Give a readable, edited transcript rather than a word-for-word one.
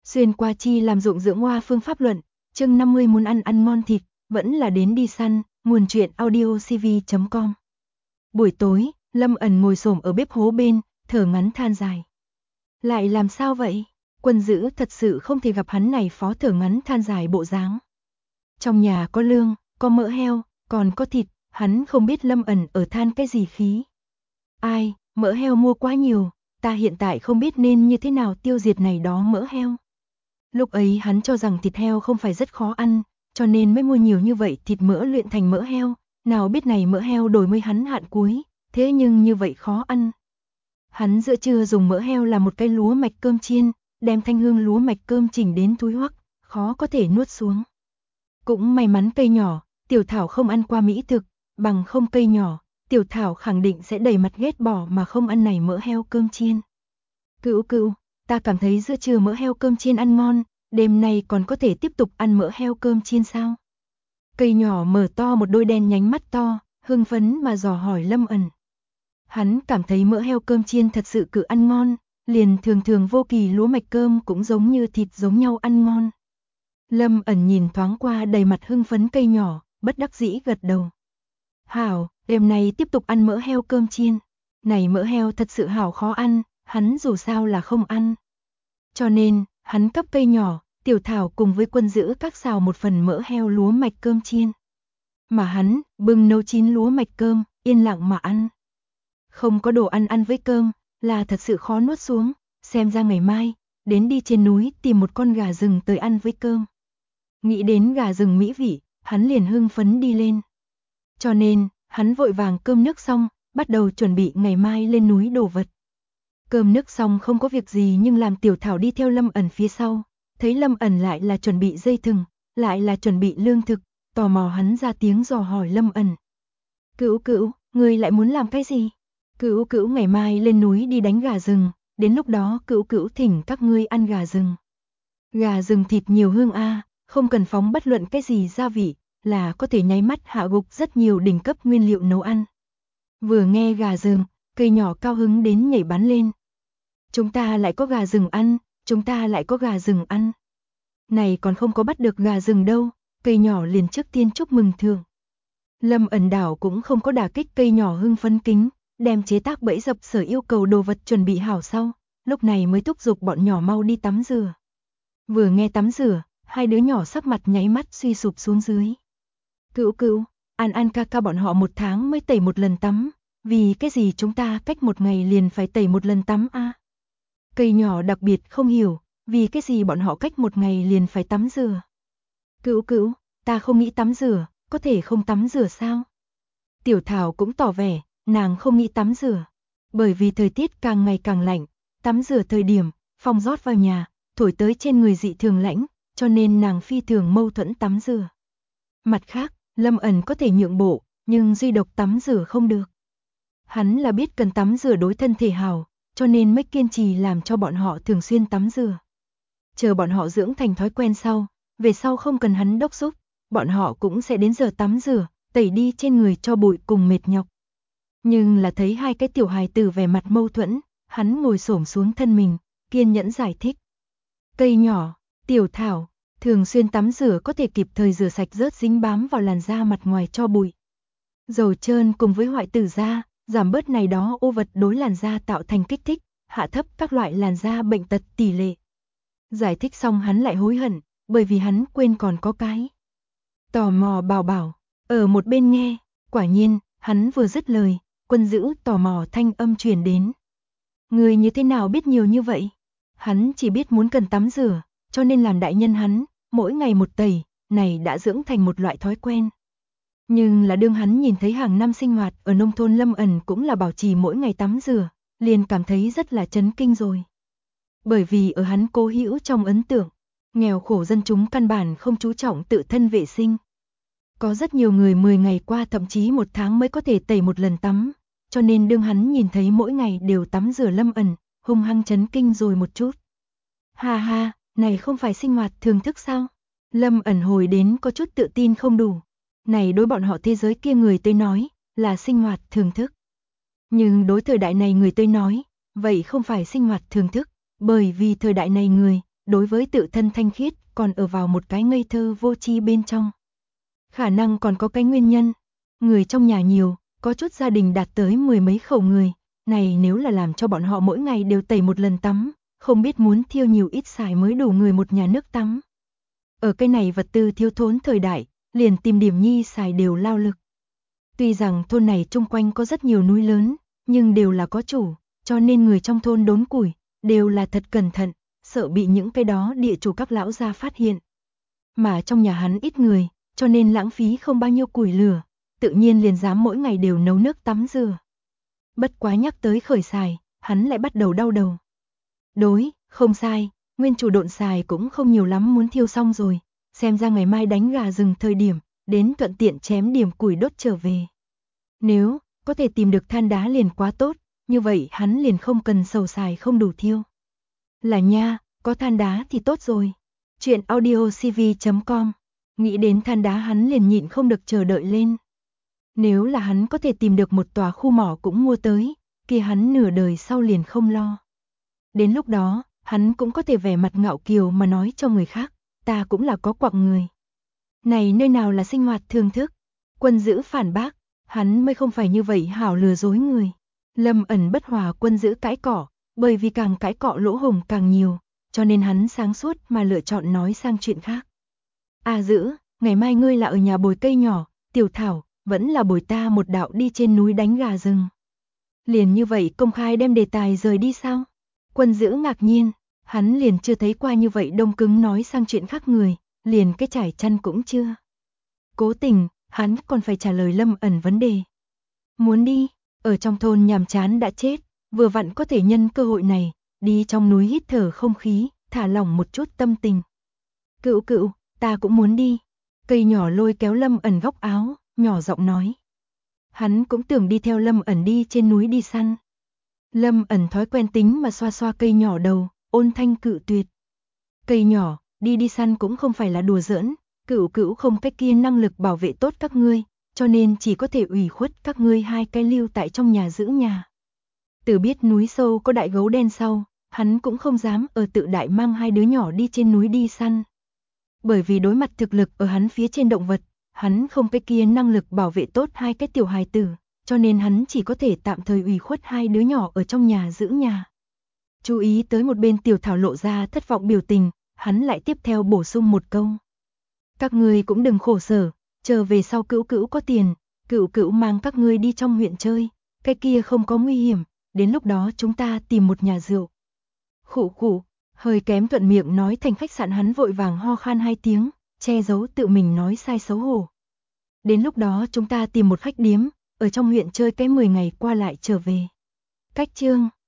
Xuyên qua chi làm dụng dưỡng hoa phương pháp luận, chương 50 muốn ăn ngon thịt, vẫn là đến đi săn, nguồn truyện audiocv.com. Buổi tối, Lâm Ẩn ngồi xổm ở bếp hố bên, thở ngắn than dài. Lại làm sao vậy? Quân Dữ thật sự không thể gặp hắn này phó thở ngắn than dài bộ dáng. Trong nhà có lương, có mỡ heo, còn có thịt, hắn không biết Lâm Ẩn ở than cái gì khí. Ai, mỡ heo mua quá nhiều, ta hiện tại không biết nên như thế nào tiêu diệt này đó mỡ heo. Lúc ấy hắn cho rằng thịt heo không phải rất khó ăn, cho nên mới mua nhiều như vậy thịt mỡ luyện thành mỡ heo, nào biết này mỡ heo đổi mới hắn hạn cuối, thế nhưng như vậy khó ăn. Hắn giữa trưa dùng mỡ heo làm một cái lúa mạch cơm chiên, đem thanh hương lúa mạch cơm chỉnh đến thúi hoắc, khó có thể nuốt xuống. Cũng may mắn cây nhỏ, Tiểu Thảo không ăn qua mỹ thực, bằng không cây nhỏ, Tiểu Thảo khẳng định sẽ đầy mặt ghét bỏ mà không ăn này mỡ heo cơm chiên. Cữu, ta cảm thấy giữa trưa mỡ heo cơm chiên ăn ngon, đêm nay còn có thể tiếp tục ăn mỡ heo cơm chiên sao? Cây nhỏ mở to một đôi đen nhánh mắt to, hưng phấn mà dò hỏi Lâm Ẩn. Hắn cảm thấy mỡ heo cơm chiên thật sự cứ ăn ngon, liền thường vô kỳ lúa mạch cơm cũng giống như thịt giống nhau ăn ngon. Lâm Ẩn nhìn thoáng qua đầy mặt hưng phấn cây nhỏ, bất đắc dĩ gật đầu. Hảo, đêm nay tiếp tục ăn mỡ heo cơm chiên. Này mỡ heo thật sự hảo khó ăn, hắn dù sao là không ăn. Cho nên, hắn cấp cây nhỏ, Tiểu Thảo cùng với Quân Dữ các xào một phần mỡ heo lúa mạch cơm chiên. Mà hắn, bưng nấu chín lúa mạch cơm, yên lặng mà ăn. Không có đồ ăn với cơm, là thật sự khó nuốt xuống, xem ra ngày mai, đến đi trên núi tìm một con gà rừng tới ăn với cơm. Nghĩ đến gà rừng mỹ vị, hắn liền hưng phấn đi lên. Cho nên, hắn vội vàng cơm nước xong, bắt đầu chuẩn bị ngày mai lên núi đồ vật. Cơm nước xong không có việc gì nhưng làm Tiểu Thảo đi theo Lâm Ẩn phía sau, thấy Lâm Ẩn lại là chuẩn bị dây thừng, lại là chuẩn bị lương thực, tò mò hắn ra tiếng dò hỏi Lâm Ẩn. Cữu, ngươi lại muốn làm cái gì? Cữu ngày mai lên núi đi đánh gà rừng, đến lúc đó Cữu thỉnh các ngươi ăn gà rừng. Gà rừng thịt nhiều hương a, không cần phóng bất luận cái gì gia vị, là có thể nháy mắt hạ gục rất nhiều đỉnh cấp nguyên liệu nấu ăn. Vừa nghe gà rừng, cây nhỏ cao hứng đến nhảy bắn lên. Chúng ta lại có gà rừng ăn, chúng ta lại có gà rừng ăn. Này còn không có bắt được gà rừng đâu, cây nhỏ liền trước tiên chúc mừng thưởng. Lâm Ẩn đảo cũng không có đả kích cây nhỏ hưng phấn kính, đem chế tác bẫy dập sở yêu cầu đồ vật chuẩn bị hảo sau, lúc này mới thúc giục bọn nhỏ mau đi tắm rửa. Vừa nghe tắm rửa, hai đứa nhỏ sắc mặt nháy mắt suy sụp xuống dưới. Cữu, ăn ca bọn họ một tháng mới tẩy một lần tắm, vì cái gì chúng ta cách một ngày liền phải tẩy một lần tắm a? Cây nhỏ đặc biệt không hiểu, vì cái gì bọn họ cách một ngày liền phải tắm rửa. Cữu, ta không nghĩ tắm rửa, có thể không tắm rửa sao? Tiểu Thảo cũng tỏ vẻ, nàng không nghĩ tắm rửa, bởi vì thời tiết càng ngày càng lạnh, tắm rửa thời điểm, phong rót vào nhà, thổi tới trên người dị thường lạnh, cho nên nàng phi thường mâu thuẫn tắm rửa. Mặt khác, Lâm Ẩn có thể nhượng bộ, nhưng duy độc tắm rửa không được. Hắn là biết cần tắm rửa đối thân thể hảo, cho nên mới kiên trì làm cho bọn họ thường xuyên tắm rửa. Chờ bọn họ dưỡng thành thói quen sau, về sau không cần hắn đốc thúc, bọn họ cũng sẽ đến giờ tắm rửa, tẩy đi trên người cho bụi cùng mệt nhọc. Nhưng là thấy hai cái tiểu hài tử vẻ mặt mâu thuẫn, hắn ngồi xổm xuống thân mình, kiên nhẫn giải thích. Cây nhỏ, Tiểu Thảo, thường xuyên tắm rửa có thể kịp thời rửa sạch rớt dính bám vào làn da mặt ngoài cho bụi. Dầu trơn cùng với hoại tử da, giảm bớt này đó ô vật đối làn da tạo thành kích thích, hạ thấp các loại làn da bệnh tật tỷ lệ. Giải thích xong hắn lại hối hận, bởi vì hắn quên còn có cái. Tò mò bảo, ở một bên nghe, quả nhiên, hắn vừa dứt lời, Quân Dữ tò mò thanh âm truyền đến. Người như thế nào biết nhiều như vậy? Hắn chỉ biết muốn cần tắm rửa, cho nên làm đại nhân hắn, mỗi ngày một tẩy, này đã dưỡng thành một loại thói quen. Nhưng là đương hắn nhìn thấy hàng năm sinh hoạt ở nông thôn Lâm Ẩn cũng là bảo trì mỗi ngày tắm rửa, liền cảm thấy rất là chấn kinh rồi. Bởi vì ở hắn cố hữu trong ấn tượng, nghèo khổ dân chúng căn bản không chú trọng tự thân vệ sinh. Có rất nhiều người 10 ngày qua thậm chí một tháng mới có thể tẩy một lần tắm, cho nên đương hắn nhìn thấy mỗi ngày đều tắm rửa Lâm Ẩn, hung hăng chấn kinh rồi một chút. Ha, này không phải sinh hoạt thường thức sao? Lâm Ẩn hồi đến có chút tự tin không đủ. Này đối bọn họ thế giới kia người tới nói, là sinh hoạt thường thức. Nhưng đối thời đại này người tới nói, vậy không phải sinh hoạt thường thức, bởi vì thời đại này người, đối với tự thân thanh khiết còn ở vào một cái ngây thơ vô tri bên trong. Khả năng còn có cái nguyên nhân, người trong nhà nhiều, có chút gia đình đạt tới 10 mấy khẩu người, này nếu là làm cho bọn họ mỗi ngày đều tẩy một lần tắm, không biết muốn thiêu nhiều ít xài mới đủ người một nhà nước tắm. Ở cái này vật tư thiếu thốn thời đại, liền tìm điểm nhi xài đều lao lực. Tuy rằng thôn này chung quanh có rất nhiều núi lớn, nhưng đều là có chủ, cho nên người trong thôn đốn củi, đều là thật cẩn thận, sợ bị những cái đó địa chủ các lão gia phát hiện. Mà trong nhà hắn ít người, cho nên lãng phí không bao nhiêu củi lửa, tự nhiên liền dám mỗi ngày đều nấu nước tắm rửa. Bất quá nhắc tới khởi xài, hắn lại bắt đầu đau đầu. Đối, không sai, nguyên chủ độn xài cũng không nhiều lắm muốn thiêu xong rồi, xem ra ngày mai đánh gà rừng thời điểm, đến thuận tiện chém điểm củi đốt trở về. Nếu có thể tìm được than đá liền quá tốt, như vậy hắn liền không cần sầu xài không đủ thiêu. Là nha, có than đá thì tốt rồi. Chuyện audiocv.com. Nghĩ đến than đá hắn liền nhịn không được chờ đợi lên. Nếu là hắn có thể tìm được một tòa khu mỏ cũng mua tới, kia hắn nửa đời sau liền không lo. Đến lúc đó, hắn cũng có thể vẻ mặt ngạo kiều mà nói cho người khác, ta cũng là có quặng người. Này nơi nào là sinh hoạt thường thức? Quân Dữ phản bác, hắn mới không phải như vậy hảo lừa dối người. Lâm Ẩn bất hòa Quân Dữ cãi cọ, bởi vì càng cãi cọ lỗ hổng càng nhiều, cho nên hắn sáng suốt mà lựa chọn nói sang chuyện khác. À Dữ, ngày mai ngươi là ở nhà bồi cây nhỏ, Tiểu Thảo, vẫn là bồi ta một đạo đi trên núi đánh gà rừng. Liền như vậy công khai đem đề tài rời đi sao? Quân Dữ ngạc nhiên, hắn liền chưa thấy qua như vậy đông cứng nói sang chuyện khác người, liền cái trải chăn cũng chưa. Cố tình, hắn còn phải trả lời Lâm Ẩn vấn đề. Muốn đi, ở trong thôn nhàm chán đã chết, vừa vặn có thể nhân cơ hội này, đi trong núi hít thở không khí, thả lỏng một chút tâm tình. Cựu cựu, ta cũng muốn đi. Cây nhỏ lôi kéo Lâm Ẩn góc áo, nhỏ giọng nói. Hắn cũng tưởng đi theo Lâm Ẩn đi trên núi đi săn. Lâm Ẩn thói quen tính mà xoa xoa cây nhỏ đầu, ôn thanh cự tuyệt. Cây nhỏ, đi săn cũng không phải là đùa giỡn, cửu cửu không cái kia năng lực bảo vệ tốt các ngươi, cho nên chỉ có thể ủy khuất các ngươi hai cái lưu tại trong nhà giữ nhà. Từ biết núi sâu có đại gấu đen sau, hắn cũng không dám ở tự đại mang hai đứa nhỏ đi trên núi đi săn. Bởi vì đối mặt thực lực ở hắn phía trên động vật, hắn không cái kia năng lực bảo vệ tốt hai cái tiểu hài tử, cho nên hắn chỉ có thể tạm thời ủy khuất hai đứa nhỏ ở trong nhà giữ nhà. Chú ý tới một bên Tiểu Thảo lộ ra thất vọng biểu tình, hắn lại tiếp theo bổ sung một câu. Các ngươi cũng đừng khổ sở, chờ về sau cữu cữu có tiền, cữu cữu mang các ngươi đi trong huyện chơi, cái kia không có nguy hiểm, đến lúc đó chúng ta tìm một nhà rượu. Khụ khụ, hơi kém thuận miệng nói thành khách sạn hắn vội vàng ho khan hai tiếng, che giấu tự mình nói sai xấu hổ. Đến lúc đó chúng ta tìm một khách điếm, ở trong huyện chơi cái 10 ngày qua lại trở về. Cách chương